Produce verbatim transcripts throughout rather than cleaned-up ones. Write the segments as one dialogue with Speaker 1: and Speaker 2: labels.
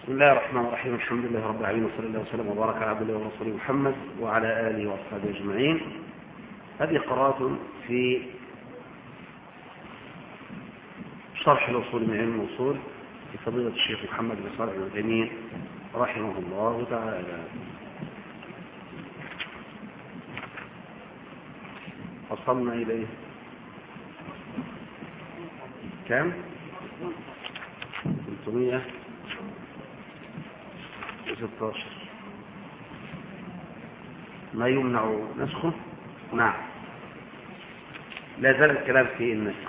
Speaker 1: بسم الله الرحمن الرحيم. الحمد لله رب العالمين، وصلى الله وسلم وبارك على عبد الله ورسوله محمد وعلى آله وأصحابه أجمعين. هذه قراءة في شرح الأصول من علم الأصول لفضيلة الشيخ محمد بن صالح العثيمين رحمه الله تعالى. وصلنا إليه كم؟ ثلاثمائة وستة عشر. ما يمنع نسخه؟ نعم، لا زال الكلام في النسخ.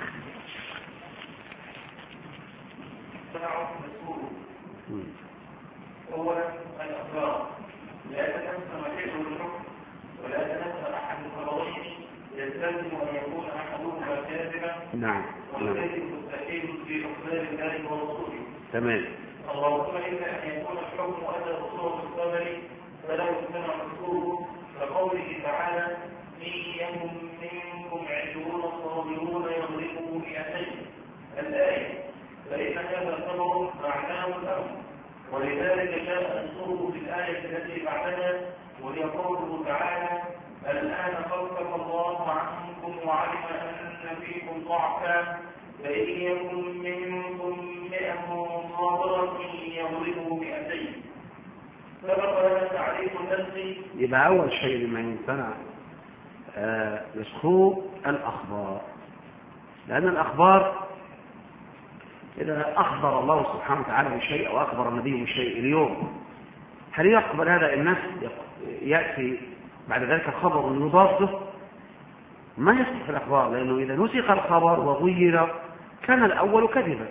Speaker 2: أولا الأخبار لا يتنسى مكانه الحكم ولا يتنسى أحد الخبرين يستلزم أن يكون أحدهما كاذبا.
Speaker 1: نعم
Speaker 2: والكذب مستحيل في أخبار الله ورسوله.
Speaker 1: تمام.
Speaker 2: اللهم إلا أن يكون الحكم أتى بصورة الخبر فلو اجتمع مذكوره كقوله تعالى إن يكن منكم عشرون صابرون يغلبوا مئتين الآية، فإن هذا الخبر معناه الأمر، ولذلك جاء نصره في الآية التي بعدها وهي قوله تعالى الآن خفف الله عنكم وعلم أن فيكم ضعفا فإن يكن منكم مئة صابرة يغلبوا مئتين. سبق لنا تعريف النفس.
Speaker 1: يبقى أول شيء لما يمتنع آه نسخه الأخبار، لأن الأخبار إذا أخبر الله سبحانه وتعالى بشيء أو أخبر النبي بشيء اليوم، هل يقبل هذا الناس يأتي بعد ذلك خبر يضاده؟ ما يصح في الأخبار، لأنه إذا نسخ الخبر وغير كان الأول كذبا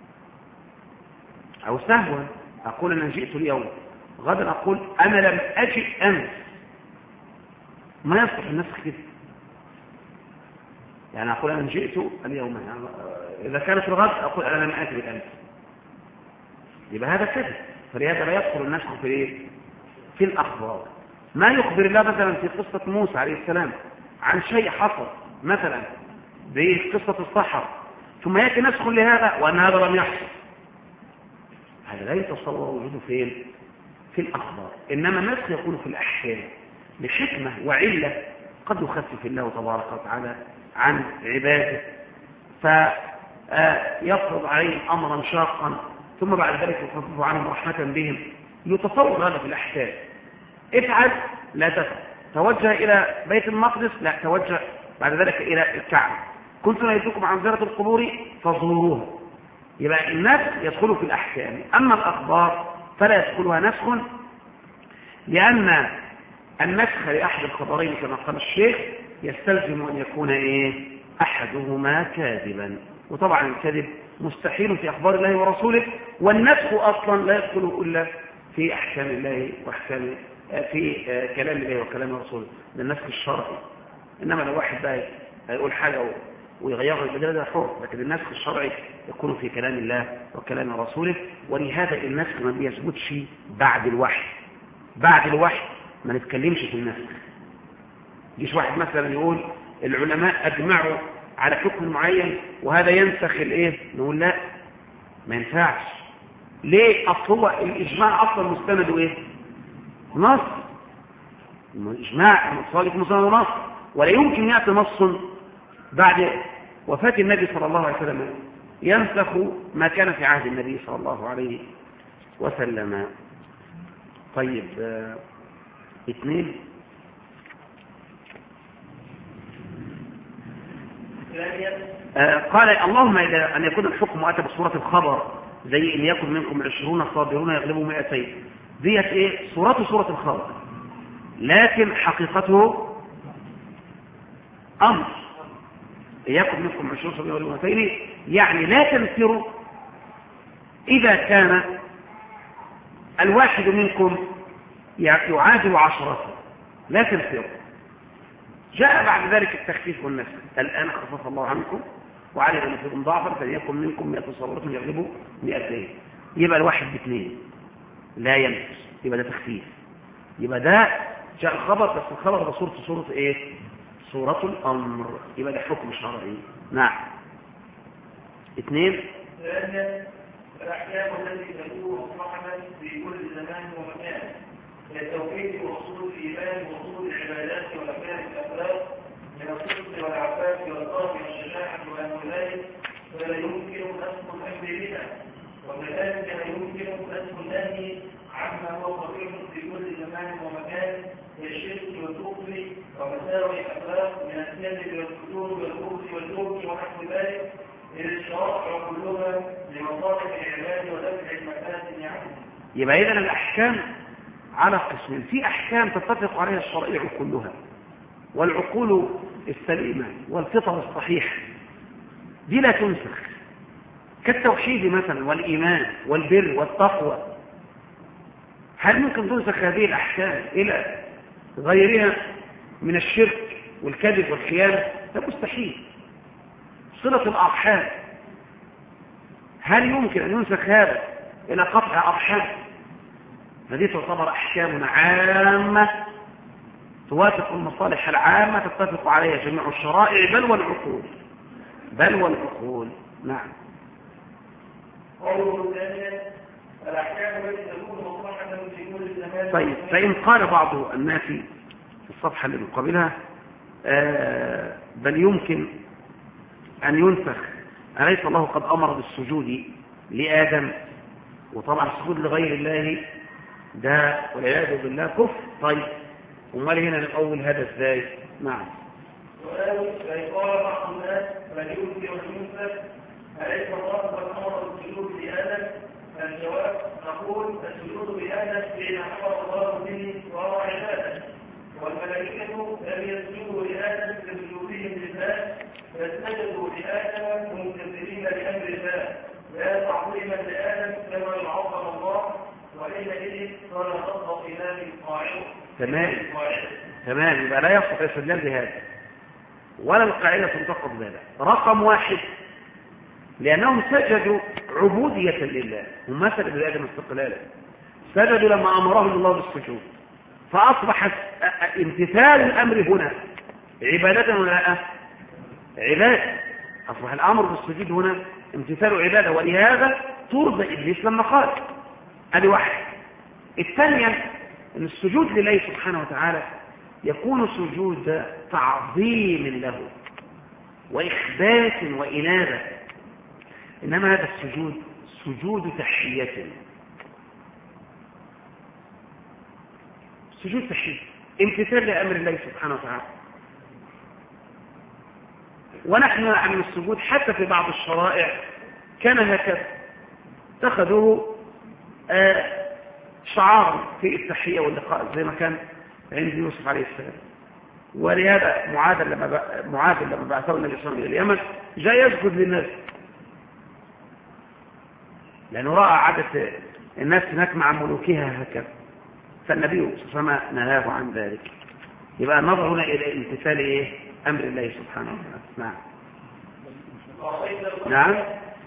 Speaker 1: أو سهوا. أقول أنا جئت اليوم، غدا أقول أنا لم أجئ أمس، ما يصح النسخ كده. يعني أقول أنا جئت اليوم، يعني إذا كانت الغد أقول أنا لم أتي بالأمس، يبقى هذا كذب. فلهذا لا يدخل النسخ في إيه؟ في الأخبار. ما يخبر الله مثلا في قصة موسى عليه السلام عن شيء حصل مثلا بقصة الصحراء، ثم يأتي نسخ لهذا وأن هذا لم يحصل، هذا لا يتصور وجوده فين؟ في الأخبار. إنما النسخ يكون في الأحكام لحكمة وعلة قد يخفف الله تبارك وتعالى عن عباده فيفرض عليهم أمرا شاقا ثم بعد ذلك يخفف عنهم رحمة بهم. يتصور هذا في الأحكام، افعل لا تفعل، توجه إلى بيت المقدس لا توجه بعد ذلك إلى الكعبة، كنت نهيتكم عن زيارة القبور فزوروها. يبقى النسخ يدخل في الأحكام. أما الأخبار فلا يدخلها نسخ، لأن النسخ لأحد الخبرين كما قال الشيخ يستلزم أن يكون إيه؟ أحدهما كاذبا، وطبعا الكذب مستحيل في أخبار الله ورسوله، والنسخ أصلا لا يدخل إلا في أحكام الله وأحكام في كلام الله وكلام رسوله، ده النسخ الشرعي. إنما لو واحد بقى يقول حاجة ويغيرها البدل ده حر، لكن النسخ الشرعي يكون في كلام الله وكلام رسوله. ولهذا النسخ ما بيثبتش بعد الوحي. بعد الوحي ما نتكلمش في النسخ. يجيش واحد مثلا يقول العلماء أجمعوا على حكم معين وهذا ينسخ الايه، نقول لا، ما ينفعش. ليه؟ أصل هو الإجماع أصلا مستند ايه؟ نص. الإجماع مصالح مستند نص، ولا يمكن يأتي نص بعد وفاة النبي صلى الله عليه وسلم ينسخ ما كان في عهد النبي صلى الله عليه وسلم. طيب آه، اثنين آه قال اللهم إذا أن يكون الحكم أتى بصورة الخبر زي إن يكن منكم عشرون صابرون يغلبوا مئتين، ديت إيه؟ صورته صورة الخبر، لكن حقيقته أمر. يكن منكم عشرون صابرون يغلبوا مئتين يعني لا تنفروا إذا كان الواحد منكم يعادل عشرة، لا تنفروا. جاء بعد ذلك التخفيف والنسخ، الآن خفف الله عنكم وعلم أن فيكم ضعفا فليكن منكم مئة صابرة يغلبوا مئتين، يبقى الواحد باثنين لا ينفس، يبقى ده تخفيف. يبقى ده جاء الخبر، بس الخبر ده صورة صورة ايه؟ صورة الأمر، يبقى ده حكم شرعي. نعم. اثنين
Speaker 2: الأحكام التي تكون مصلحة في كل زمان ومكان كالتوحيد وأصول الإيمان وأصول العبادات ومكان الأخلاق من الصدق والعفاف والطاعة والشجاعة ونحو ذلك، فلا يمكن نسخ الأمر بها، وكذلك لا يمكن نسخ النهي عما هو قبيح في كل زمان ومكان كالشرك والكفر ومساوئ الأخلاق من الكذب والفتور والكفر والجبن ونحو ذلك، إذ الشرائع كلها لمصالح العباد ودفع المفاسد عنه.
Speaker 1: يبقى إذن الأحكام على قسمين، في أحكام تتفق عليها الشرائع كلها والعقول السليمة والفطر الصحيح دي لا تنسخ، كالتوحيد مثلا والإيمان والبر والتقوى. هل ممكن تنسخ هذه الأحكام إلى غيرها من الشرك والكذب والخيانة؟ ده مستحيل. صلة الأرحام هل يمكن أن ينسخ هذا إلى قطع أرحام؟ هذه تعتبر أحكام عامة توافق المصالح العامة تتفق عليها جميع الشرائع بل والعقول بل والعقول. نعم.
Speaker 2: قوله ثانيا الأحكام التي تكون مصلحة في كل زمان.
Speaker 1: طيب، فإن قال بعض الناس في الصفحة اللي مقابلها آه بل يمكن أن ينسخ، أليس الله قد أمر بالسجود لآدم؟ وطبعا السجود لغير الله ده والعياذ بالله كفر. طيب امال هنا نقول هذا ازاي؟ نعم.
Speaker 2: سؤال فإن قال بعض الناس بل يمكن أن ينسخ أليس الله قد أمر بالسجود لآدم؟ الجواب نقول السجود لآدم حين أمر الله به وهو عبادة، والملائكة لم يسجدوا لآدم كسجودهم لله، فسجدوا لآدم ممتثلين لأمر الله لا تعظيما لآدم كما يعظم الله، وحينئذ صار أصدق إله قاعده.
Speaker 1: تمام تمام. يبقى لا يصح الاستدلال بهذا ولا القاعدة تنتقد بهذا. رقم واحد، لأنهم سجدوا عبودية لله، هم ما سجدوا لآدم استقلالا، سجدوا لما أمرهم الله بالسجود، فأصبح امتثال الأمر هنا عبادة ولا لا؟ عبادة. أصبح الأمر بالسجود هنا امتثال عبادة، ولهذا طرد إبليس لما قال. هذه واحد. الثانية أن السجود لله سبحانه وتعالى يكون سجود تعظيم له وإخبات وإنابة، إنما هذا السجود سجود تحية، سجود تحية امتثال لأمر الله سبحانه وتعالى. ونحن عن السجود حتى في بعض الشرائع كان هكذا، اتخذوا آه شعارا في التحية واللقاء زي ما كان عند يوسف عليه السلام. ولهذا معاذ لما معاذ لما بعثه النبي صلى الله عليه وسلم الى اليمن جاء يسجد للناس، لأنه رأى عادة الناس هناك مع ملوكها هكذا، فالنبي صلى الله عليه وسلم نهاه عن ذلك. يبقى النظر هنا إلى امتثال إيه؟ أمر الله سبحانه وتعالى. نعم. نعم.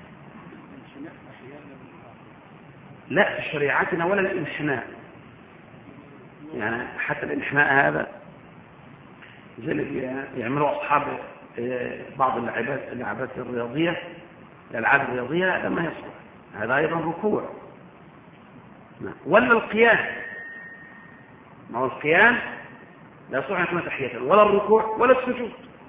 Speaker 1: لا في شريعتنا ولا الانحناء، يعني حتى الانحناء هذا زي اللي يعملوا أصحاب بعض اللعبات اللعبات الرياضية الألعاب الرياضية، هذا ما يصلح، هذا أيضا ركوع. ولا القيام، ما هو القيام لا يصلح أن يكون تحية، ولا الركوع ولا السجود.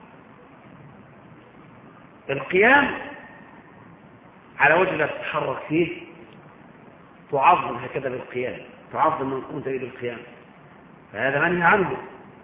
Speaker 1: القيام على وجه لا تتحرك فيه، تعظم هكذا بالقيام، تعظم من قمت به بالقيام، فهذا منهي عنه.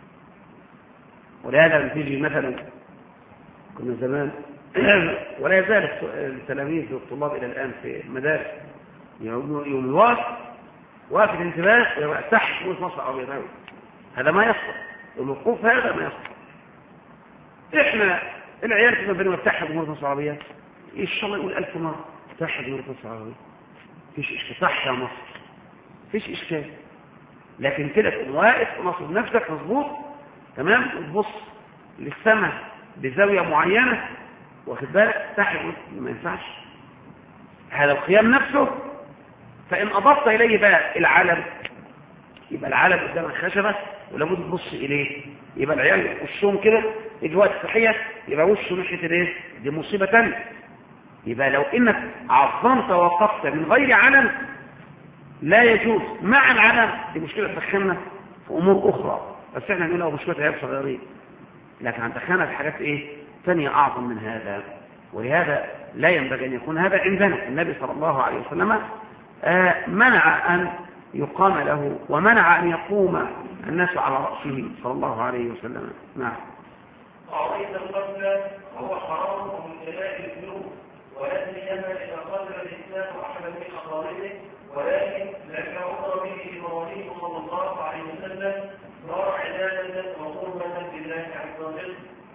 Speaker 1: ولهذا لما تيجي مثلا كنا زمان ولا يزال التلاميذ والطلاب إلى الآن في المدارس يوم الواقف واقف الانتباه يبقى تحت موس مصر أو يضاوي، هذا ما يصلح. الوقوف هذا ما يصلح. إحنا العيال كنا بنقول تحت موس مصر عربية، إن شاء الله يقول ألف مرة تحت موس مصر عربية، فيش إشكال، تحت يا مصر فيش إشكال. لكن كده تقوم واقف ونصب نفسك مظبوط تمام، وتبص للسماء بزاوية معينة، واخد بالك تحت ما ينفعش هذا القيام نفسه. فإن أضفت إليه بقى العلم، يبقى العلم قدام الخشبة ولابد تبص إليه، يبقى العيال وشهم كده يجي وقت التحية يبقى وشه ناحية الايه، دي مصيبة تانية. يبقى لو إنك عظمت ووقفت من غير علم لا يجوز. مع العلم دي مشكلة تدخلنا في أمور أخرى، بس احنا نقولها مشكلة عيب صغيرين، لكن هندخلنا في حاجات إيه ثانية أعظم من هذا. ولهذا لا ينبغي أن يكون هذا عندنا. النبي صلى الله عليه وسلم آه منع أن يقام له، ومنع أن يقوم الناس على رأسه صلى الله عليه وسلم. نعم.
Speaker 2: أعطيت القتل هو حرام من كبائر الذنوب، ولكن كما إذا قتل الإنسان أحد من أقاربه، ولكن لما أمر به إبراهيم صلى الله عليه وسلم صار عبادة وقربة لله عز وجل.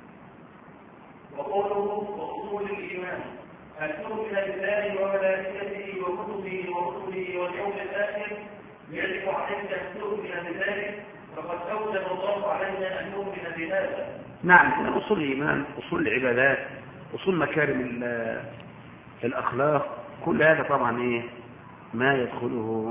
Speaker 2: وقوله وأصول الإيمان أن تؤمن بالله وملائكته وكتبه ورسله واليوم الآخر، يجب عليك أن تؤمن بذلك، فقد أوجب الله علينا أن نؤمن بهذا.
Speaker 1: نعم، من أصول الإيمان أصول العبادات، أصول مكارم الأخلاق، كل هذا طبعا إيه ما يدخله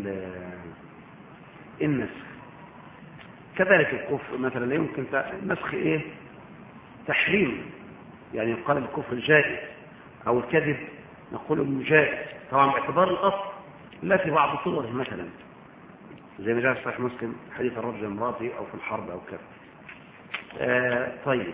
Speaker 1: النسخ. كذلك الكفر مثلا لا يمكن نسخ إيه تحريم، يعني يقال الكفر جائز أو الكذب نقول انه جائز طبعا باعتبار الأصل لا في بعض صوره، مثلا زي ما جاء في صحيح مسلم حديث الرجل امراته أو في الحرب أو كذا. آه طيب،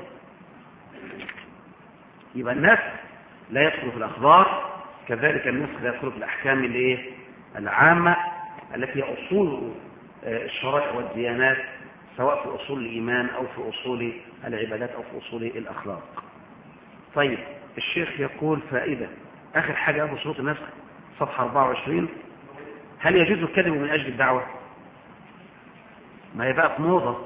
Speaker 1: يبقى النسخ لا يدخل في الأخبار، كذلك النسخ لا يدخل في الأحكام الايه العامة التي هي أصول آه الشرائع والديانات، سواء في أصول الإيمان أو في أصول العبادات أو في أصول الأخلاق. طيب، الشيخ يقول فائدة آخر حاجة أبو شروط النسخ صفحة أربعة وعشرين: هل يجوز الكذب من أجل الدعوة؟ ما هي بقى في موضة،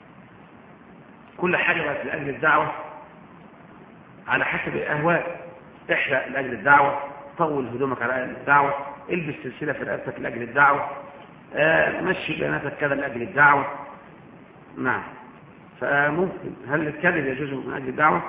Speaker 1: كل حاجة بقى لأجل الدعوة على حسب الأهواء. احرق لأجل الدعوة، طول هدومك على أجل الدعوة، البس سلسلة في رقبتك لأجل الدعوة، آه، مشي بياناتك كذا لأجل الدعوة. نعم، فممكن. هل الكذب يجوز من أجل الدعوة؟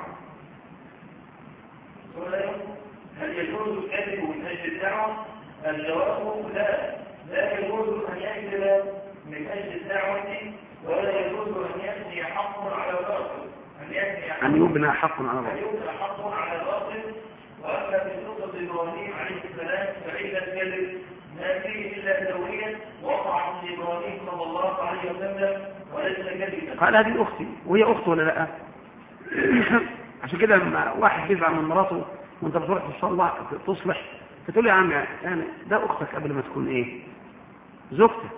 Speaker 2: هل يجوز الكذب من أجل الدعوة؟ الجواب لا، لا يجوز أن يكذب من أجل الدعوة، ولا يجوز أن يأتي حق على باطل، أن يأتي
Speaker 1: أن يبنى حق على باطل،
Speaker 2: أن يبنى حق على باطل. وأما في قصة إبراهيم عليه السلام فإن الكذب ما فيه إلا سويا وقع من إبراهيم صلى الله عليه وسلم وليس كذبا.
Speaker 1: قال هذه أختي، وهي أخت ولا لا؟ عشان كده لما واحد بيزعل من مراته وانت بتروح تصلح تصلح فتقول له يا عم يعني ده أختك قبل ما تكون إيه زوجتك.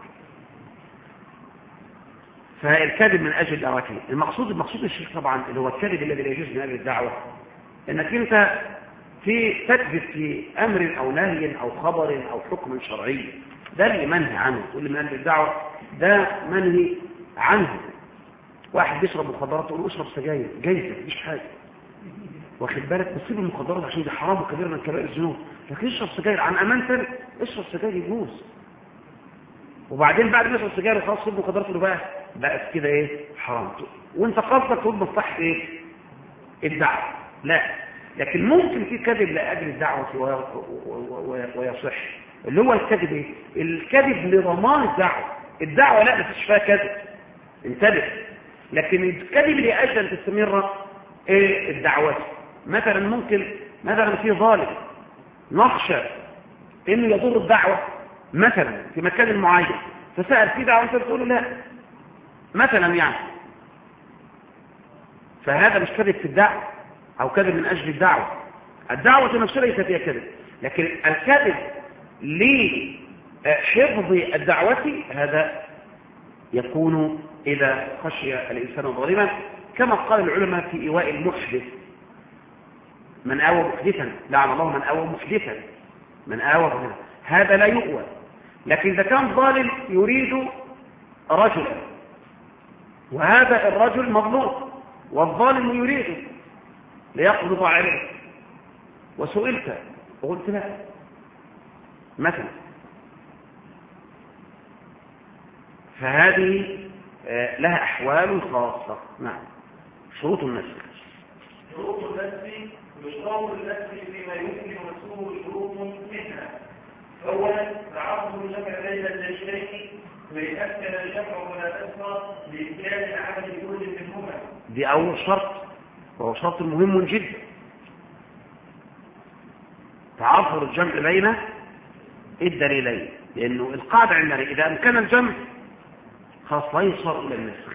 Speaker 1: فالكذب من أجل دعوته، المقصود المقصود الشيخ طبعا اللي هو الكذب الذي لا يجوز من أجل الدعوة، إنك أنت في تكذب في أمر أو نهي أو خبر أو حكم شرعي، ده اللي منهي عنه. تقول لي من أجل الدعوة ده منهي عنه. واحد بيشرب مخدرات تقول له اشرب سجاير، جايزة مفيش حاجة، واخد بالك، بتسيب المخدرات عشان دي حرام وكبير من كبائر الذنوب، لكن اشرب سجاير عن أمانة، اشرب سجاير يجوز. وبعدين بعد ما يشرب سجاير خلاص سيب المخدرات تقول له بقى بقت كده ايه حرام، وانت قصدك تقول مصلحة ايه الدعوة. لا، لكن ممكن في كذب لأجل الدعوة ويصح، اللي هو الكذب ايه الكذب لضمان الدعوة. الدعوة لا مفيش فيها كذب، انتبه، لكن الكذب لأجل أن تستمر ايه الدعوة. مثلا ممكن مثلا في ظالم نخشى انه يضر الدعوة مثلا في مكان معين، فسأل في دعوة انت بتقول لا مثلا يعني، فهذا مش كذب في الدعوة او كذب من اجل الدعوة. الدعوة نفسها ليس فيها كذب، لكن الكذب لحفظ الدعوة هذا يكون إذا خشي الإنسان ظالما، كما قال العلماء في إيواء المحدث: من آوى محدثا لعن الله من آوى محدثا، من آوى محدثا، هذا لا يؤوى. لكن إذا كان ظالم يريد رجلا وهذا الرجل مظلوم والظالم يريد ليقبض عليه وسئلت وقلت لا مثلا، فهذه لها أحوال خاصة. نعم. شروط النسخ.
Speaker 2: شروط النسخ: يشترط النسخ فيما يمكن نسخه شروط منها: أولا تعرض الجمع بين الدليلين ويتأكد الجمع ولا أسرى بإمكان عمل كل منهما.
Speaker 1: دي أول شرط، وهو شرط مهم جدا. تعذر الجمع بين الدليلين، لأنه القاعدة عندنا إذا أمكن الجمع خلاص لا يصار إلى النسخ،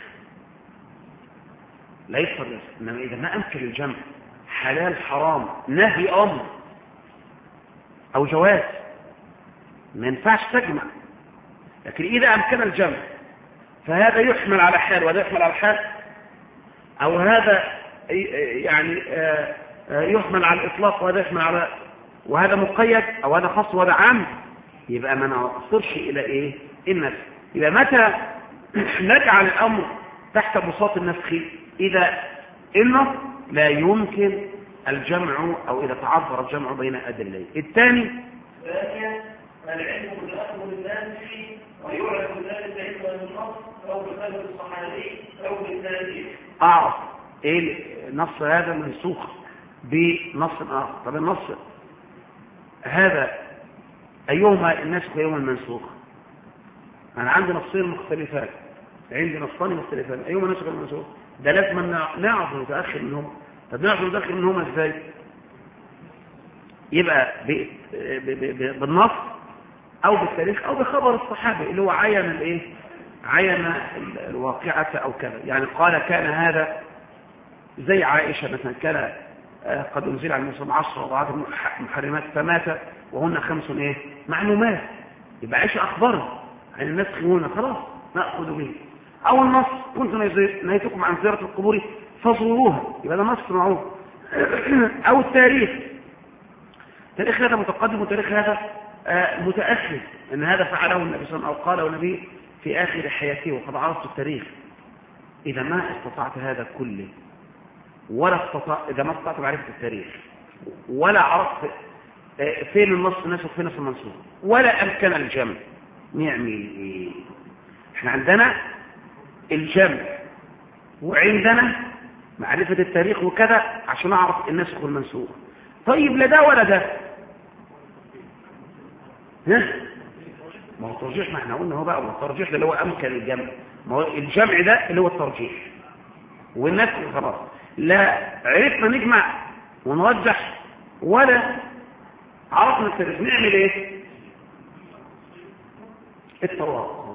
Speaker 1: لا يصار النسخ. إنما إذا ما أمكن الجمع حلال حرام نهي أمر أو جواز ما ينفعش تجمع. لكن إذا أمكن الجمع فهذا يحمل على حال وهذا يحمل على حال، أو هذا يعني يحمل على الإطلاق وهذا يحمل على، وهذا مقيد أو هذا خاص وهذا عام، يبقى ما نصرش إلى إيه النسخ. يبقى متى نجعل الأمر تحت بساط النسخ؟ إذا إنه لا يمكن الجمع أو إذا تعذر الجمع بين أدلين. الثاني
Speaker 2: ثانيا العلم بالأصل الناسخ ويعرف ذلك إما بالنص أو بسبب الصحابي أو بالتاريخ.
Speaker 1: أعرف إيه النص هذا منسوخ بنص آخر. طب النص هذا أيهما الناسخ وأيهما المنسوخ؟ أنا عندي نصين مختلفات، عندي نصان مختلفان، أيهما الناسخ والمنسوخ؟ ده لازم نعرف نتأخر منهم. طب نعرف نتأخر منهم إزاي؟ يبقى بالنص أو بالتاريخ أو بخبر الصحابي اللي هو عين الإيه؟ عين الواقعة أو كذا. يعني قال كان هذا زي عائشة مثلا، كان قد أنزل على النبي صلى الله عليه وسلم عشر وضعات محرمات فمات وهن خمس إيه؟ معلومات. يبقى عائشة أخبره عن النسخ هنا، خلاص نأخذ به. أو النص كنت نهيتكم عن زيارة القبور فزوروها، يبقى ده نص معروف. أو التاريخ، تاريخ هذا متقدم وتاريخ هذا متأخر، أن هذا فعله النبي صلى الله عليه وسلم أو قاله النبي في آخر حياته وقد عرفت التاريخ. إذا ما استطعت هذا كله ولا استطاع، إذا ما استطعت معرفة التاريخ ولا عرفت فين النص الناسخ وفين النص المنسوخ ولا أمكن الجمع، نعمل إيه؟ إحنا عندنا الجمع وعندنا معرفة التاريخ وكذا عشان أعرف الناسخ والمنسوخ. طيب لا ده ولا ده، ها؟ ما هو الترجيح، ما احنا قلنا هو بقى الترجيح ده اللي هو أمكن الجمع، ما هو الجمع ده اللي هو الترجيح والنسخ خلاص. لا عرفنا نجمع ونرجح ولا عرفنا التاريخ، نعمل ايه؟ التوقف.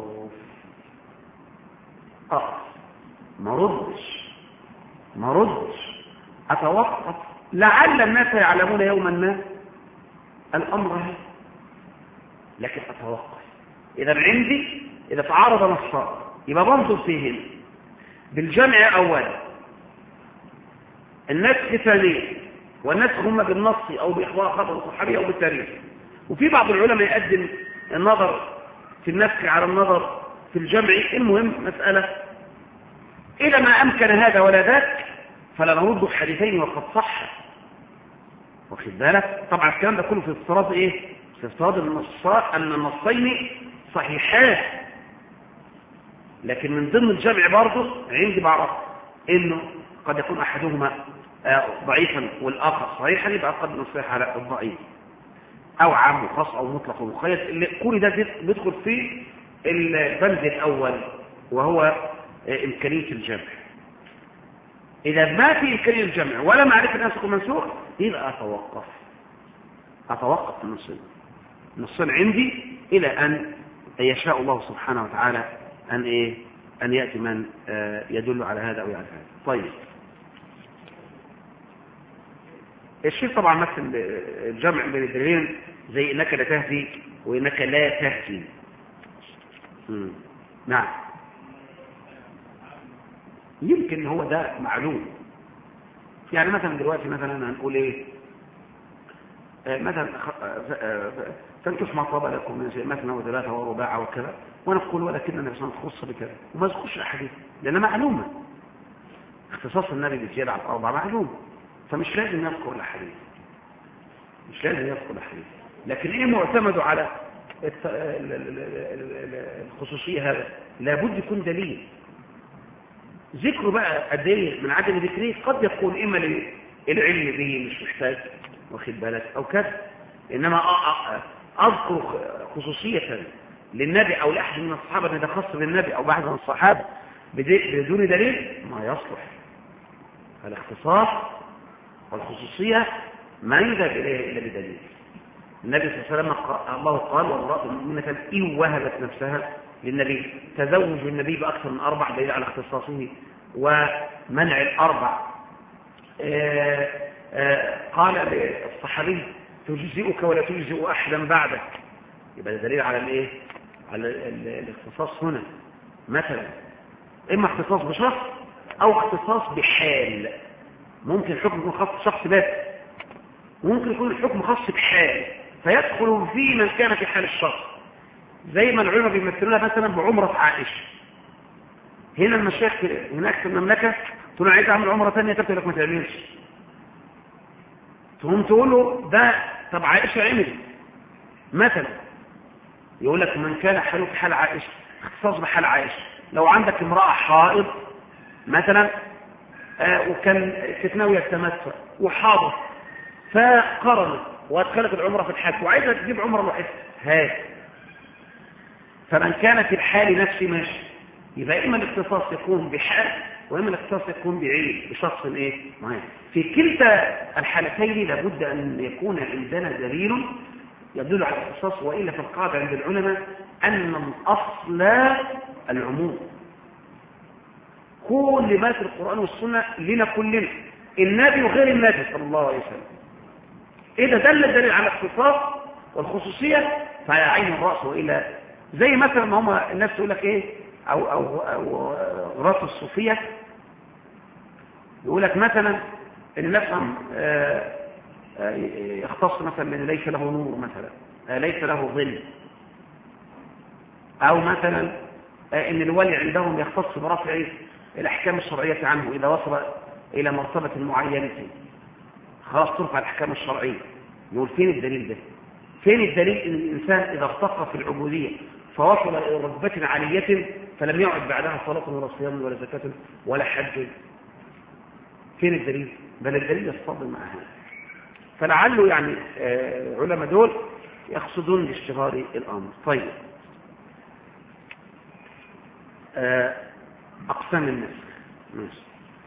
Speaker 1: اه ما ردش ما ردش اتوقف لعل الناس يعلمون يوما ما الامر هذا، لكن اتوقف. اذا عندي اذا تعارض نصان يبقى بنظر فيهن بالجمع اولا، النسخ ثانيا، والنسخ هم بالنص او باخبار خبر الصحابي او بالتاريخ. وفي بعض العلماء يقدم النظر في النسخ على النظر في الجمع. المهم مسألة إذا ما أمكن هذا ولا ذاك فلا نرد الحديثين وقد صح. واخد بالك؟ طبعا الكلام ده كله في افتراض ايه؟ في افتراض ان النصين صحيحان. لكن من ضمن الجمع برضه عندي بعرف انه قد يكون احدهما ضعيفا والاخر صحيحا، يبقى قد نصيح على الضعيف، او عام وخاص او مطلق ومقيد. اللي كل ده بيدخل في البند الاول وهو امكانيه الجمع. إذا ما في إمكانية الجمع ولا معرفة الناسخ والمنسوخ يبقى أتوقف أتوقف النصين النصين عندي إلى أن يشاء الله سبحانه وتعالى أن إيه أن يأتي من يدل على هذا أو على هذا. طيب الشيء طبعا مثل الجمع بين الدليلين زي إنك لا تهدي وإنك لا تهدي. نعم يمكن هو ده معلوم. يعني مثلا دلوقتي مثلا هنقول ايه آه مثلا تنكح ما طاب لكم من شيء مثلا وثلاثة ورباع وكذا، ونقول ولكن النبي صلى الله عليه وسلم خص بكذا وما يذكرش الاحاديث لان معلومه اختصاص النبي بالزياده على الاربعه معلوم، فمش لازم يذكر الاحاديث مش لازم يذكر الاحاديث. لكن ايه معتمد على الخصوصيه هذا لابد يكون دليل. ذكره بقى قديه من عدم ذكره قد يكون اما للعلم به مش محتاج واخد بالك او كذا، انما اذكر خصوصيه للنبي او لاحد من الصحابه ان ده خاص بالنبي او بعض من الصحابه بدون دليل ما يصلح. الاختصاص والخصوصيه ما يذهب اليه الا بدليل. النبي صلى الله عليه وسلم قال الله قال والله المؤمنة إن وهبت نفسها للنبي. تزوج النبي بأكثر من أربع دليل على اختصاصه ومنع الأربع. آآ آآ قال الصحابي تجزئك ولا تجزئ أحدا بعدك، يبقى ده دليل على الايه؟ على الاختصاص هنا. مثلا إما اختصاص بشخص أو اختصاص بحال. ممكن الحكم يكون خاص بشخص بس، وممكن يكون الحكم خاص بحال فيدخل في من كان في حال الشخص، زي ما العلماء بيمثلونها مثلا بعمرة عائشة. هنا المشايخ هناك في المملكة تقول له عايز اعمل عمرة ثانية، تقول لك ما تعملش. تقوم تقول له ده طب عائشة عمل مثلا، يقول لك من كان حاله في حال عائشة اختصاص بحال عائشة. لو عندك امرأة حائض مثلا آه وكان تتناوي التمتع وحاضر فقرنت وادخلت العمرة في الحج وعايزة تجيب عمرة لوحدها هات، فمن كان في الحال نفسه ماشي. يبقى إما الاختصاص يكون بحال وإما الاختصاص يكون بعين بشخص إيه معين. في كلتا الحالتين لابد أن يكون عندنا دليل يدل على الاختصاص، وإلا في القاعدة عند العلماء أن الأصل العموم. كل ما في القرآن والسنة لنا كلنا، النبي وغير النبي صلى الله عليه وسلم. إذا دل الدليل على الاختصاص والخصوصية فعين الرأس، وإلا زي مثلا ما هم الناس يقول لك إيه أو أو أو غراس الصوفية يقول لك مثلا إن الناس يختص مثلا من ليس له نور مثلا، ليس له ظل، أو مثلا إن الولي عندهم يختص برفع الأحكام الشرعية عنه إذا وصل إلى مرتبة معينة خلاص ترفع الأحكام الشرعية. يقول فين الدليل ده؟ فين الدليل إن الإنسان إذا ارتقى في العبودية فوصل إلى رتبة عالية فلم يعد بعدها صلاة ولا صيام ولا زكاة ولا حج؟ فين الدليل؟ بل الدليل يصطدم مع هذا. فلعله يعني علماء دول يقصدون باشتغال الأمر. طيب أقسام النسخ ماشي.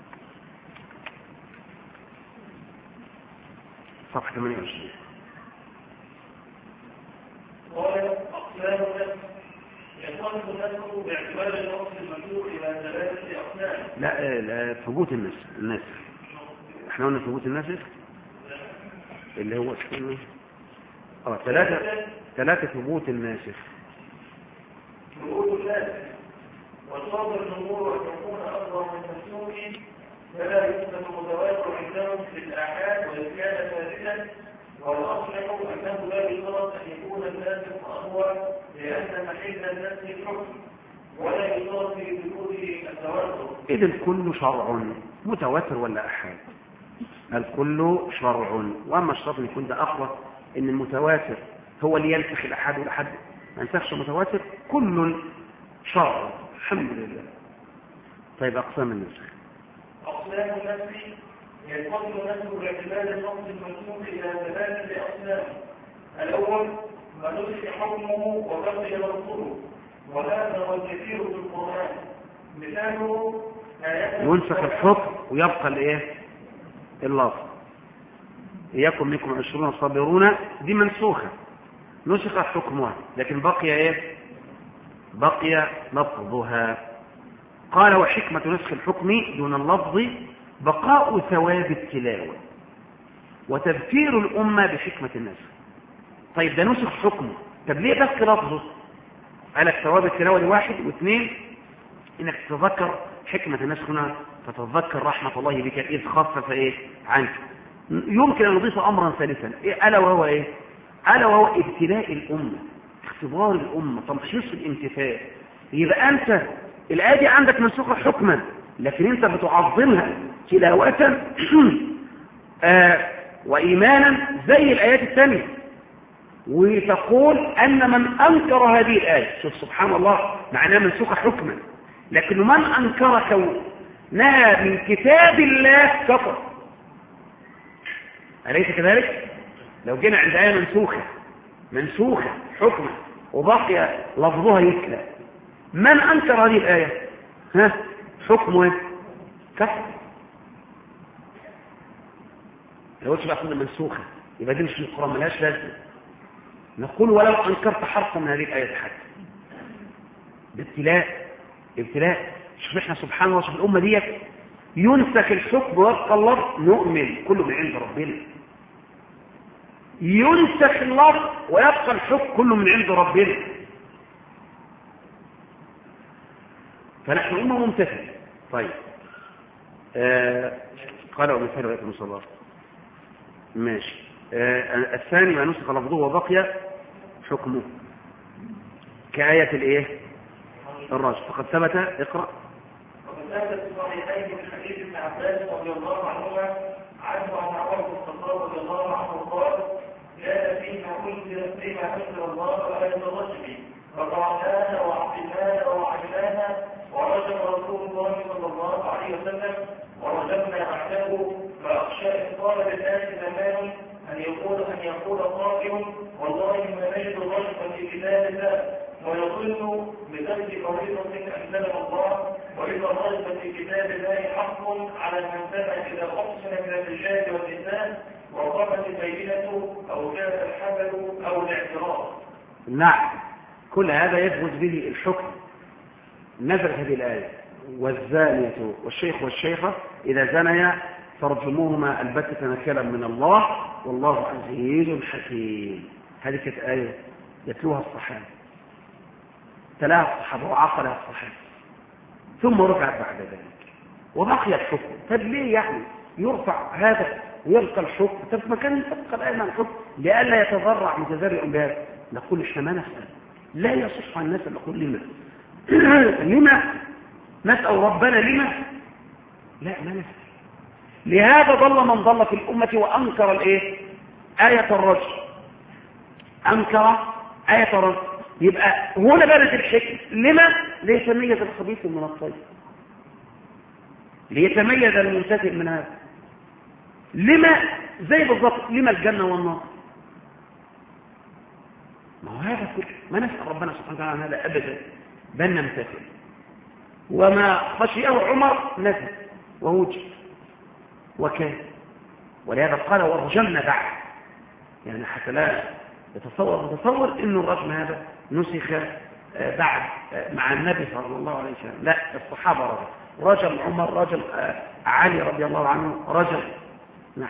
Speaker 1: صفحة ثمانية وعشرين.
Speaker 2: قال أقسام النسخ ينقسم النسخ باعتبار النص المنسوخ إلى ثلاثة أقسام.
Speaker 1: لا لا ثبوت النسخ النسخ احنا قلنا ثبوت النسخ اللي هو اسمه اه ثلاثة ثلاثة ثبوت الناسخ.
Speaker 2: ثبوت الناسخ والصادر الجمهور أن يكون أكبر من المنسوخ فلا يثبت متواتر عندهم في الآحاد وإن كان ثابتا، والأصل أنه لا يشترط أن يكون الناسخ أقوى لأن محل الناسخ الحكم ولا يشترط في ثبوته التواتر.
Speaker 1: إذا الكل شرع متواتر ولا أحاد؟ الكل شرع، وأما الشرط أن يكون ده أقوى إن المتواتر هو اللي ينسخ الأحاد والأحاد ما ينسخش متواتر. كل شرع الحمد لله. طيب أقسام النسخ.
Speaker 2: أقسام النسخ ينقسم النسخ باعتبار النص المنسوخ إلى ثلاثة أقسام. الأول ما نسخ حكمه وبقي لفظه، وهذا هو الكثير في القرآن. مثاله
Speaker 1: ينسخ الحكم ويبقى الايه اللفظ. إياكم منكم عشرون صابرون دي منسوخة نسخ حكمها لكن بقي ايه بقي لفظها. قال وحكمة نسخ الحكم دون اللفظ بقاء ثواب التلاوة وتذكير الأمة بحكمة النسخ. طيب ده نسخ حكمه، طب ليه بقى لفظه؟ قالك ثواب التلاوة لواحد، واثنين انك تتذكر حكمة النسخ هنا، تتذكر رحمة الله بك إذ خفف ايه عنك. يمكن أن نضيف أمرا ثالثا إيه؟ ألا وهو ايه ألا وهو ابتلاء الأمة، اختبار الأمة، تمحيص الامتثال. يبقى أنت الآية دي عندك منسوخة حكما لكن أنت بتعظمها تلاوة آه وإيمانا زي الآيات الثانية، وتقول أن من أنكر هذه الآية، شوف سبحان الله معناه منسوخة حكما، لكن من أنكر كونها من كتاب الله كفر. أليس كذلك؟ لو جينا عند آية منسوخة منسوخة حكما وبقي لفظها يتلى، من أنكر هذه الآية ها حكمه كفر. لو قلت بقى كنا منسوخة يبقى دي مش من القرآن، ملهاش لازمة. نقول ولو أنكرت حرفا من هذه الآية حتى بابتلاء ابتلاء. شوف احنا سبحان الله، شوف الأمة ديت ينسخ الحكم ويبقى اللفظ، نؤمن كله من عند ربنا. ينسخ اللفظ ويبقى الحكم كله من عند ربنا. فنحن أمة ممتثلة. طيب آه قال ومثال وآية المصلاة ماشي. آه الثاني ما نسخ لفظه وبقي حكمه كآية الايه الرجل، فقد ثبت. اقرأ.
Speaker 2: وقد ثبت في الصحيحين من حديث ابن عباس رضي الله عنهما عنه عن عمر بن الخطاب رضي الله عنه قال: كان فيما انزل فيما انزل الله وآية الرجل فقرأناها وعقلناها وعملناها ورجم رسول الله صلى الله عليه وسلم ورجمنا بعده. فأخشى إن قال للناس زمان أن يقول أن يقول قائل والله ما نجد الرجم في كتاب الله ويظن بذلك فريضة أنزلها الله، وإذا الرجم في كتاب الله حق على من سمع إذا أحسن من الرجال والنساء وقامت البينة أو كان الحمل أو الاعتراف.
Speaker 1: نعم، كل هذا يثبت به الحكم. نزل هذه الآية: والزانية والشيخ والشيخة إذا زنيا فرجموهما البتة نكالا من الله والله عزيز حكيم. هذه كانت آية يتلوها الصحابة، تلاها الصحابة وعقلها الصحابة، ثم رفعت بعد ذلك وبقي الحكم. طب ليه يعني يرفع هذا ويلقى الحكم؟ طب ما كان تبقى الآية مع الحكم لئلا يتضرع متذرع بهذا. نقول احنا ما نسأل، لا يصح عن الناس أن نقول لما لما نسأل ربنا لما، لا ما نسأل. لهذا ضل من ضل في الأمة وأنكر الإيه؟ آية الرجل، أنكر آية الرجل. يبقى هنا بدأت الحكم. لما؟ ليتميز الخبيث من الطيب، ليتميز الممتثل من هذا. لما؟ زي بالضبط لما الجنة والنار. ما هو هذا كله ما نسأل ربنا سبحانه وتعالى عن هذا أبدا، بل نمتثل. وما خشيه عمر نزل ووجد وكان، ولهذا قال ورجمنا بعد، يعني حتى لا يتصور متصور انه الرجم هذا نسخ بعد مع النبي صلى الله عليه وسلم. لا، الصحابه رجم رجم عمر، رجم علي رضي الله عنه، رجم. نعم.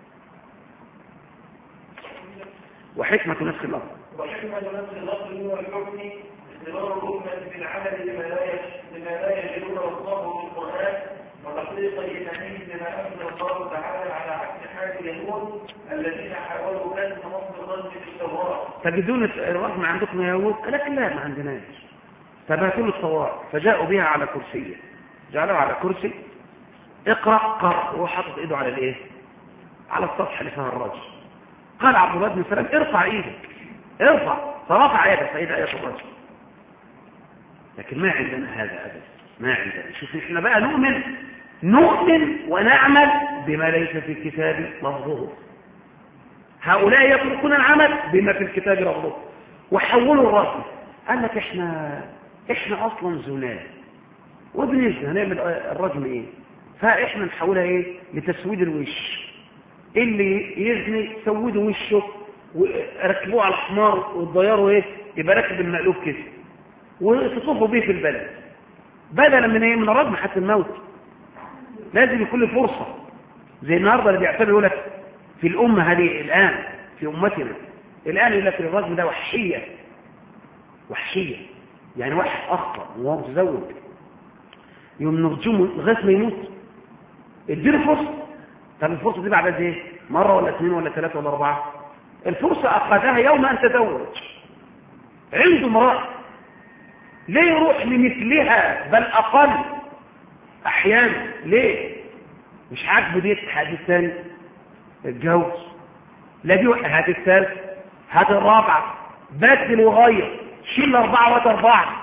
Speaker 1: وحكمه نسخ اللفظ،
Speaker 2: وحكمه نسخ اللفظ هو الحكم استمرار الامه بالعمل لما لا لما لا يجدون الله في القران وتحقيق ايمانهم بما انزل الله تعالى على عكس حال اليهود الذين حاولوا كسب نصب الرجل في التوراه.
Speaker 1: تجدون الرجم عندكم يا يهود؟ لكن لا، ما عندناش. فباتوا التوراه فجاءوا بها على كرسيه، جعلوها على كرسي. اقرا قرأ وهو حاطط ايده على الايه؟ على السطح اللي فيها الرجل. قال عبد الله بن سلام ارفع ايدك، ارفع، فرفع يده فاذا ايه الرجل. لكن ما عندنا هذا ابدا، ما عندنا. شوف احنا بقى نؤمن نؤمن ونعمل بما ليس في الكتاب لفظه. هؤلاء يتركون العمل بما في الكتاب لفظه وحولوا الرجل. قال لك احنا احنا اصلا زناه وبنزنا، هنعمل الرجم ايه؟ فاحنا نحولها ايه؟ لتسويد الوش. اللي يزني سودوا وشه وركبوه على حمار وتضيروا ايه؟ يبقى راكب المقلوب كده وتصفوا بيه في البلد بدلا من ايه؟ من الرجم حتى الموت. لازم يكون له فرصه. زي النهارده اللي بيعتبر يقول لك في الامه هذه الان، في امتنا الان، يقول لك الرجم ده وحشيه. وحشيه يعني واحد اخطا وهو متزوج يوم نرجمه لغايه ما يموت، اديله فرصه. طب الفرصه دي بعد قد ايه؟ مره ولا اثنين ولا ثلاثه ولا اربعه؟ الفرصه اخذها يوم ان تزوج، عنده امراه، ليه يروح لمثلها بل اقل احيانا؟ ليه؟ مش عاجبه دي حديث ثاني اتجوز، لا دي هات الثالث، هات الرابعه، بدل وغير، شيل اربعه وهات اربعه.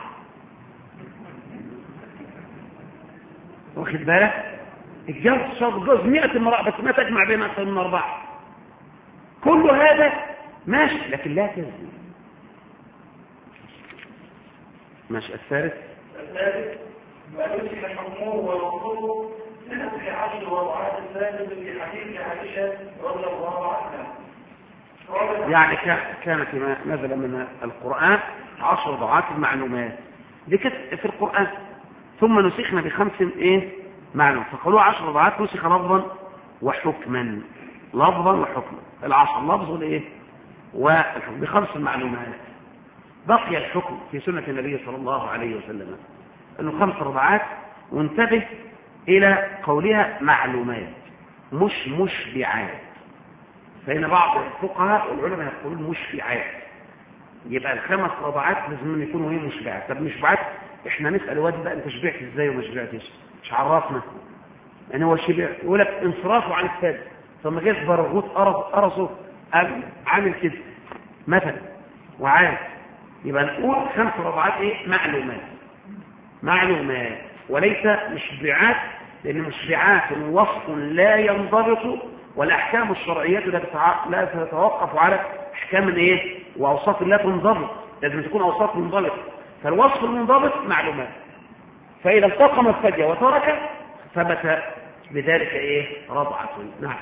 Speaker 1: واخد بالك؟ اتجوز جوز مئة امرأة بس ما تجمع بين اكثر من اربعه. كل هذا ماشي، لكن لا تزني. ماشي. الثالث
Speaker 2: الثالث ما نسخ حكمه ورسوله لنسخ عشر وضعات الثالث في حديث عائشة رضي الله عنها.
Speaker 1: يعني كانت ما نزل من القرآن عشر ضعات المعلومات دي كانت في القرآن، ثم نسخنا بخمس ايه معلومات، فقالوا عشر ضعات نسخ لفظا وحكما، لفظا وحكما، العشر لفظ والايه والحكم بخمس معلومات. بقي الحكم في سنة النبي صلى الله عليه وسلم انه خمس رضعات، وانتبه الى قولها معلومات مش مشبعات، فإن بعض الفقهاء والعلماء يقولون مشبعات، يبقى الخمس رضعات لازم يكونوا ايه مشبعات. طب مشبعات احنا نسأل الواد بقى انت شبعت ازاي وما شبعتش، مش عرفنا يعني هو شبع، يقول لك انصرافه عن الثاني، ثم جه برغوث قرصه عامل كده مثلا وعاد، يبقى نقول خمس رضعات ايه معلومات، معلومات وليس مشبعات، لان مشبعات وصف لا ينضبط، والاحكام الشرعيه لا تتوقف على احكام ايه واوصاف لا تنضبط، لازم تكون اوصاف منضبطه، فالوصف المنضبط معلومات، فاذا التقم الفجأة وترك ثبت بذلك ايه رضعه. نعم.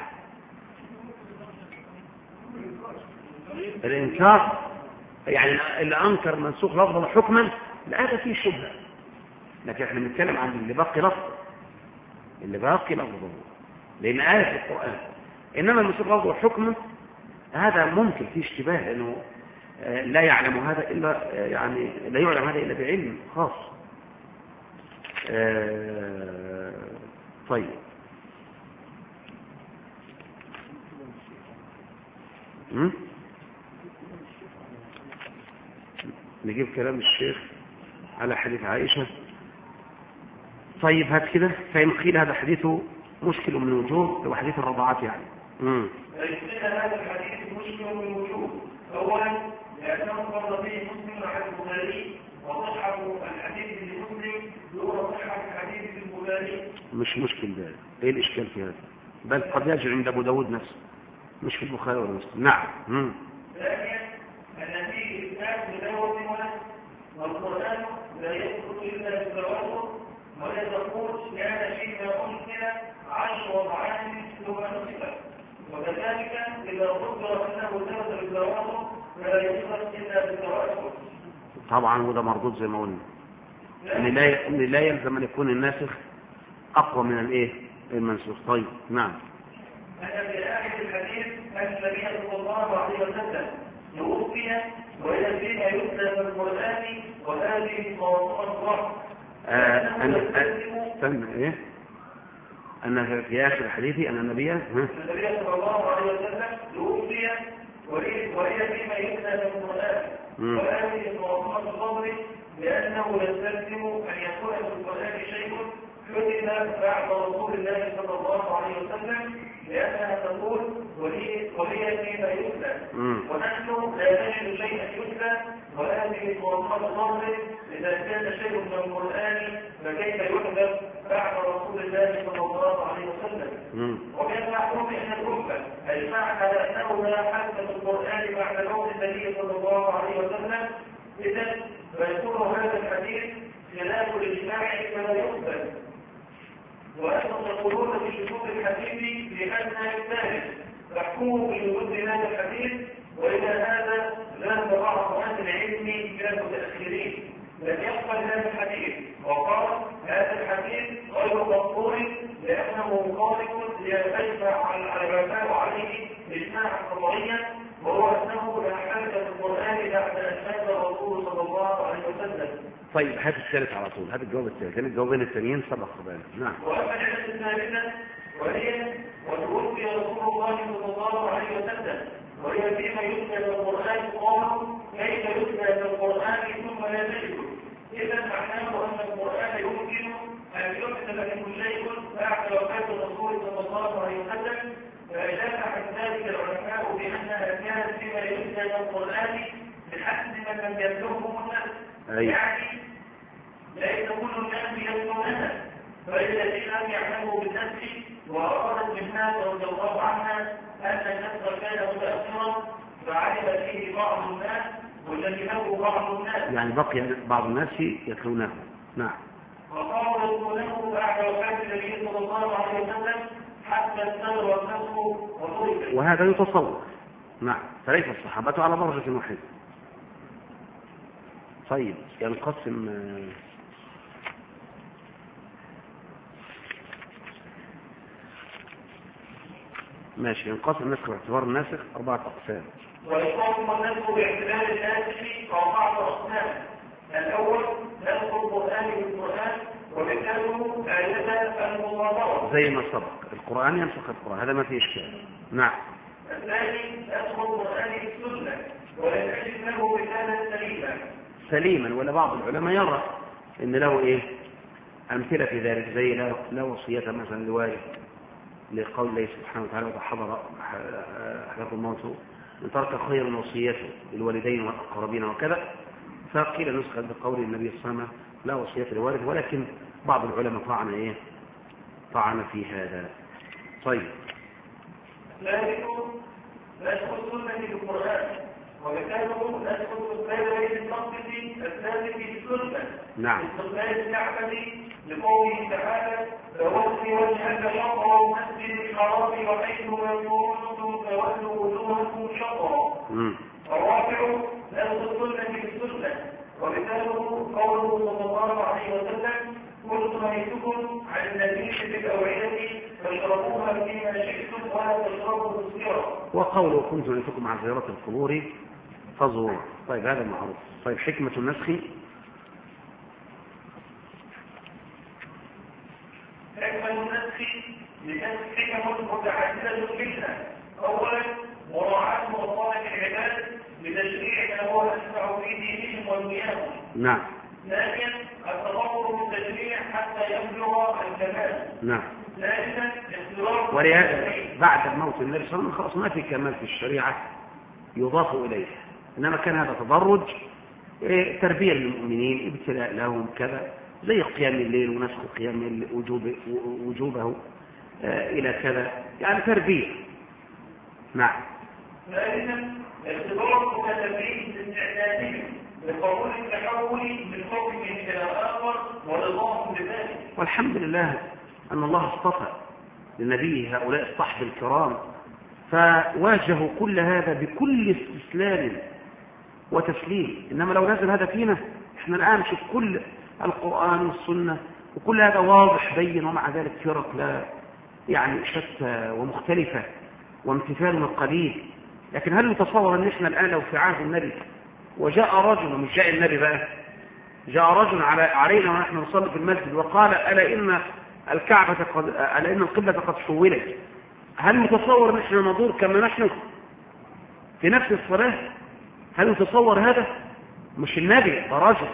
Speaker 1: الانكار يعني اللي انكر منسوخ لفظا حكما لا هذا فيه شبهه، لكن احنا بنتكلم عن اللي باقي لفظ، اللي باقي لفظه لان آية في القرآن، انما المنسوخ لفظه حكما هذا ممكن فيه اشتباه، لانه لا يعلم هذا الا يعني لا يعلم هذا الا بعلم خاص. طيب نجيب كلام الشيخ على حديث عائشة. طيب هات كده، فإن قيل هذا حديثه مشكل من وجوه، هو حديث الرضاعات يعني. امم
Speaker 2: فإن هذا الحديث مشكل من وجوه، أولا لأنه فرض به مسلم على البخاري، وصحح الحديث لمسلم دون صحة الحديث البخاري.
Speaker 1: مش مشكل ده، ايه الإشكال في هذا؟ بل قد يرجع عند أبو داود نفسه، مش في البخاري ولا مسلم. نعم. امم
Speaker 2: ثانيا أن فيه إثبات مداوم ونفس، والقرآن لا يثبت إلا بالتواتر، ولا تقول كان فيما أنزل عشر وضعات ثم نسخت، وكذلك إذا قدر أنه ثبت بالتواتر فلا يثبت إلا بالتواتر.
Speaker 1: طبعا وده مردود زي ما قلنا، ان لا ان لا يلزم ان يكون الناسخ اقوى من الايه المنسوخ. طيب نعم.
Speaker 2: أن في آخر الحديث أن النبي صلى الله عليه وسلم توفي ويزيد يتلى في القرآن وهذه مواضيع الرحم.
Speaker 1: أن استنى إيه؟ أن في آخر الحديث أن النبي
Speaker 2: النبي صلى الله عليه وسلم توفي وهي فيما يتلى في القرآن وهذه مواضيع الرحم، لأنه يستلزم أن يكون في القرآن شيء حدث بعد رسول الله صلى الله عليه وسلم، لأنها تقول وهي فيما يتلى، ونحن لا نجد شيئا يتلى، وهذه مواضيع الرحم إذا كان شيء من القرآن فكيف يحدث بعد رسول الله صلى الله عليه وسلم. وكان معلوم أن الأمة أجمعت على أنه لا حد في القرآن بعد موت النبي صلى الله عليه وسلم، إذا فيكون هذا الحديث خلاف الإجماع فلا يقبل. وأنتم تقولون بشروط الحديث لأنها الثالث، فاحكموا بوجود هذا الحديث، وإلى هذا ذهب بعض أهل العلم من المتأخرين لم يقبل هذا الحديث، وقال هذا الحديث غير مقبول لأنه مخالف لما أجمع العلماء عليه إجماعا قطعيا، وهو أنه لا حاجة في القرآن بعد أن مات الرسول صلى الله عليه وسلم.
Speaker 1: طيب هات الثالث على طول، هات الجواب الثالث، لأن الجوابين الثانيين سبق بالك. نعم.
Speaker 2: وأما العلة الثالثة وهي وتوفي رسول الله صلى الله عليه وسلم وهي فيما يتلى في القرآن، قالوا كيف يتلى في القرآن ثم لا تجد؟ إذا معناه أن القرآن يمكن أن يكتب منه شيء بعد وفاة الرسول صلى الله عليه وسلم، فإذا عن ذلك العلماء بأنها كانت فيما يتلى في القرآن بحسب من لم يبلغهم الناس، يعني ليس كل الناس يتلونها، فإذا لم يعلموا بالنفس وأرادت من الناس رضي الله عنها أن النسخ كان متأثرا فعلم فيه بعض الناس وجهله بعض الناس، يعني
Speaker 1: بقي بعض الناس يتلونه. نعم.
Speaker 2: وقالوا يتلونه بعد وفاة النبي صلى الله عليه وسلم حتى استمر النسخ وطرق.
Speaker 1: وهذا يتصور نعم، فليس الصحابة على درجة واحدة. طيب ينقسم ماشي ينقسم النسخ باعتبار الناسخ أربعة أقسام.
Speaker 2: ويقسم النسخ باعتبار الناسخ أربعة أقسام. الأول نسخ القرآن بالقرآن ومثاله آية المغامرة
Speaker 1: زي ما سبق، القرآن ينسخ القرآن، هذا ما فيه إشكال. نعم.
Speaker 2: الثاني نسخ القرآن بالسنة ولم يجد له مثالا سليما.
Speaker 1: سليما، ولا بعض العلماء يرى ان له ايه امثله في ذلك، زي لا, لا وصيه مثلا لوالد، لقول الله سبحانه وتعالى اذا حضر احدكم الموت ان ترك خيرا وصيته للوالدين والاقربين وكذا، فقيل نسخ بقول النبي صلى الله عليه وسلم لا وصيه للوالد، ولكن بعض العلماء طعن ايه طعن في هذا. طيب
Speaker 2: ثالث نسخ السنه بالقران ومثاله نسخ السنه بالنص الثالث بالسنه.
Speaker 1: نعم.
Speaker 2: استقبال الكعبه لقوله تعالى فولي وجهك شطر المسجد الحرام وحيثما كنتم فولوا وجوهكم شطرا. الرابع نسخ السنه بالسنه ومثاله قوله صلى الله عليه وسلم قلت نهيتكم عن النبيذ بالاوعيه فاشربوها فيما شئتم ولا تشربوا مسكرا.
Speaker 1: وقوله كنت نهيتكم عن زيارة القبور فزوروا. طيب هذا معروف. طيب حكمة النسخ.
Speaker 2: حكمة النسخ لنسخ حكم متعددة منها. أولا مراعاة مصالح العباد لتشريع ما هو أنفع في دينهم ودنياهم.
Speaker 1: نعم.
Speaker 2: ثانيا التطور في التشريع حتى يبلغ الكمال.
Speaker 1: نعم.
Speaker 2: ثالثا اختراق
Speaker 1: ولهذا بعد موت النبي صلى الله عليه وسلم خلاص ما في كمال في الشريعة يضاف إليه، إنما كان هذا تدرج، إيه، تربية للمؤمنين، ابتلاء لهم كذا، زي قيام الليل ونسخ قيام وجوب وجوبه آه إلى كذا، يعني تربية. نعم.
Speaker 2: ثالثا اختبار مكلفين باستعدادهم لقبول التحول من حكم إلى آخر ورضاهم بذلك.
Speaker 1: والحمد لله أن الله اصطفى لنبيه هؤلاء الصحب الكرام، فواجهوا كل هذا بكل استسلام وتسليم. إنما لو نزل هذا فينا احنا الآن نشوف كل القرآن والسنة وكل هذا واضح بين، ومع ذلك فرق لا يعني شتى ومختلفة وامتثال قليل. لكن هل نتصور ان احنا الآن لو في عهد النبي وجاء رجل، مش جاء النبي بقى، جاء رجل على علينا ونحن نصلي في المسجد وقال ألا إن الكعبة قد ألا إن القبلة قد حولت، هل نتصور ان احنا ندور كما نحن في نفس الصلاة؟ هل نتصور هذا؟ مش النبي، ده رجل.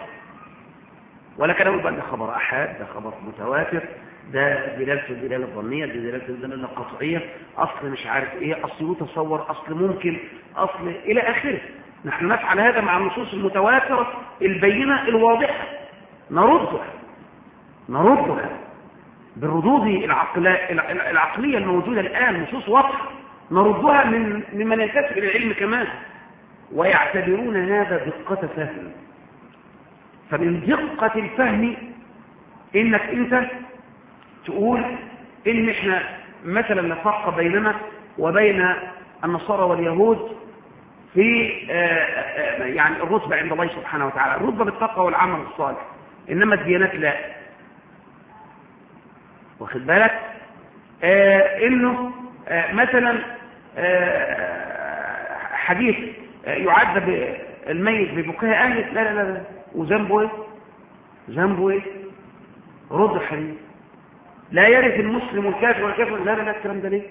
Speaker 1: ولكن أقول بقى ده خبر أحاد، ده خبر متواتر، ده دلالة الدلالة الظنية، ده دلالة الدلالة القطعية، أصل مش عارف إيه، أصل يتصور، أصل ممكن، أصل إلى آخره. نحن نفعل هذا مع النصوص المتواترة البينة الواضحة، نردها نردها بالردود العقلية الموجودة الآن، نصوص واضحة نردها من ممن ينتسب إلى العلم كمان، ويعتبرون هذا دقة فهم. فمن دقة الفهم إنك أنت تقول إن إحنا مثلا نفرق بيننا وبين النصارى واليهود في يعني الرتبة عند الله سبحانه وتعالى، الرتبة بالتقوى والعمل الصالح، إنما الديانات لا. واخد بالك آه إنه آه مثلا آه حديث آه يعذب الميت ببكاء أهله، لا لا لا لا، وذنبه ايه؟ ذنبه ايه؟ رد الحديث. لا يرث المسلم الكافر والكافر، لا لا لا، الكلام ده ليه؟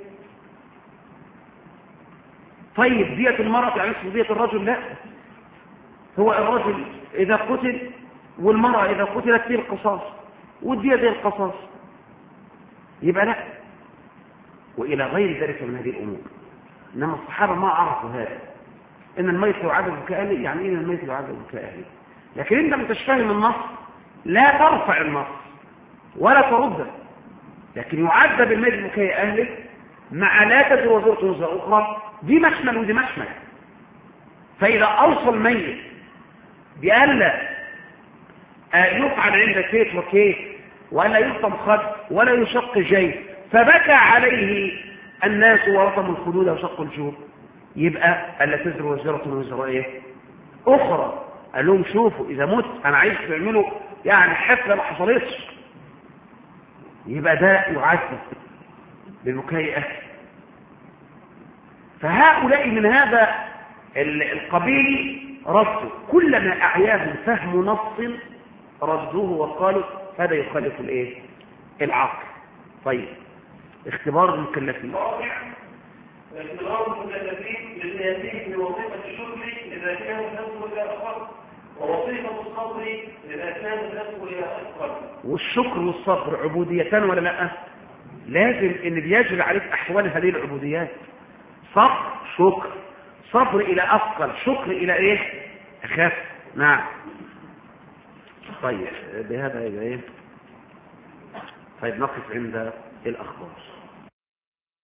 Speaker 1: طيب دية المرأة يعني نصف دية الرجل، لا، هو الرجل إذا قتل والمرأة إذا قتلت فيه القصاص والدية دي القصاص، يبقى لا، وإلى غير ذلك من هذه الأمور. إنما الصحابة ما عرفوا هذا، إن الميت يعذب بكاء أهله، يعني إيه الميت يعذب بكاء أهله؟ لكن أنت متشفهم النص، لا ترفع النص ولا ترده، لكن يعذب الميت بكاء أهله مع لا تزر وزرة وزر أخرى، دي مشمل ودي مشمل. فإذا أوصى الميت بألا يفعل عند كيت وكيت، وألا يلطم خد ولا يشق جيب، فبكى عليه الناس ورطموا الخدود وشقوا الجيوب، يبقى ألا تزر وزرة وزر ايه اخرى. قال لهم شوفوا اذا مت انا عايز تعملوا يعني حفله ما حصلتش، يبقى ده يعذب ببكاء اهله. فهؤلاء من هذا القبيل ردوا كلما اعياهم فهم نص ردوه وقالوا هذا يخالف الايه العقل. طيب اختبار المكلفين.
Speaker 2: اختبار المكلفين للتأتيه بوظيفة الشكر إذا كان النسب إلى أقل، ووظيفة الصبر إذا كان النسب إلى أقل.
Speaker 1: والشكر والصبر عبوديتان ولا لا؟ لازم ان بيجري عليك احوال هذه العبوديات، صبر شكر، صبر الى اثقل، شكر الى ايه اخف. نعم. طيب بهذا يبقى ايه؟ طيب نقف عند الاخبار.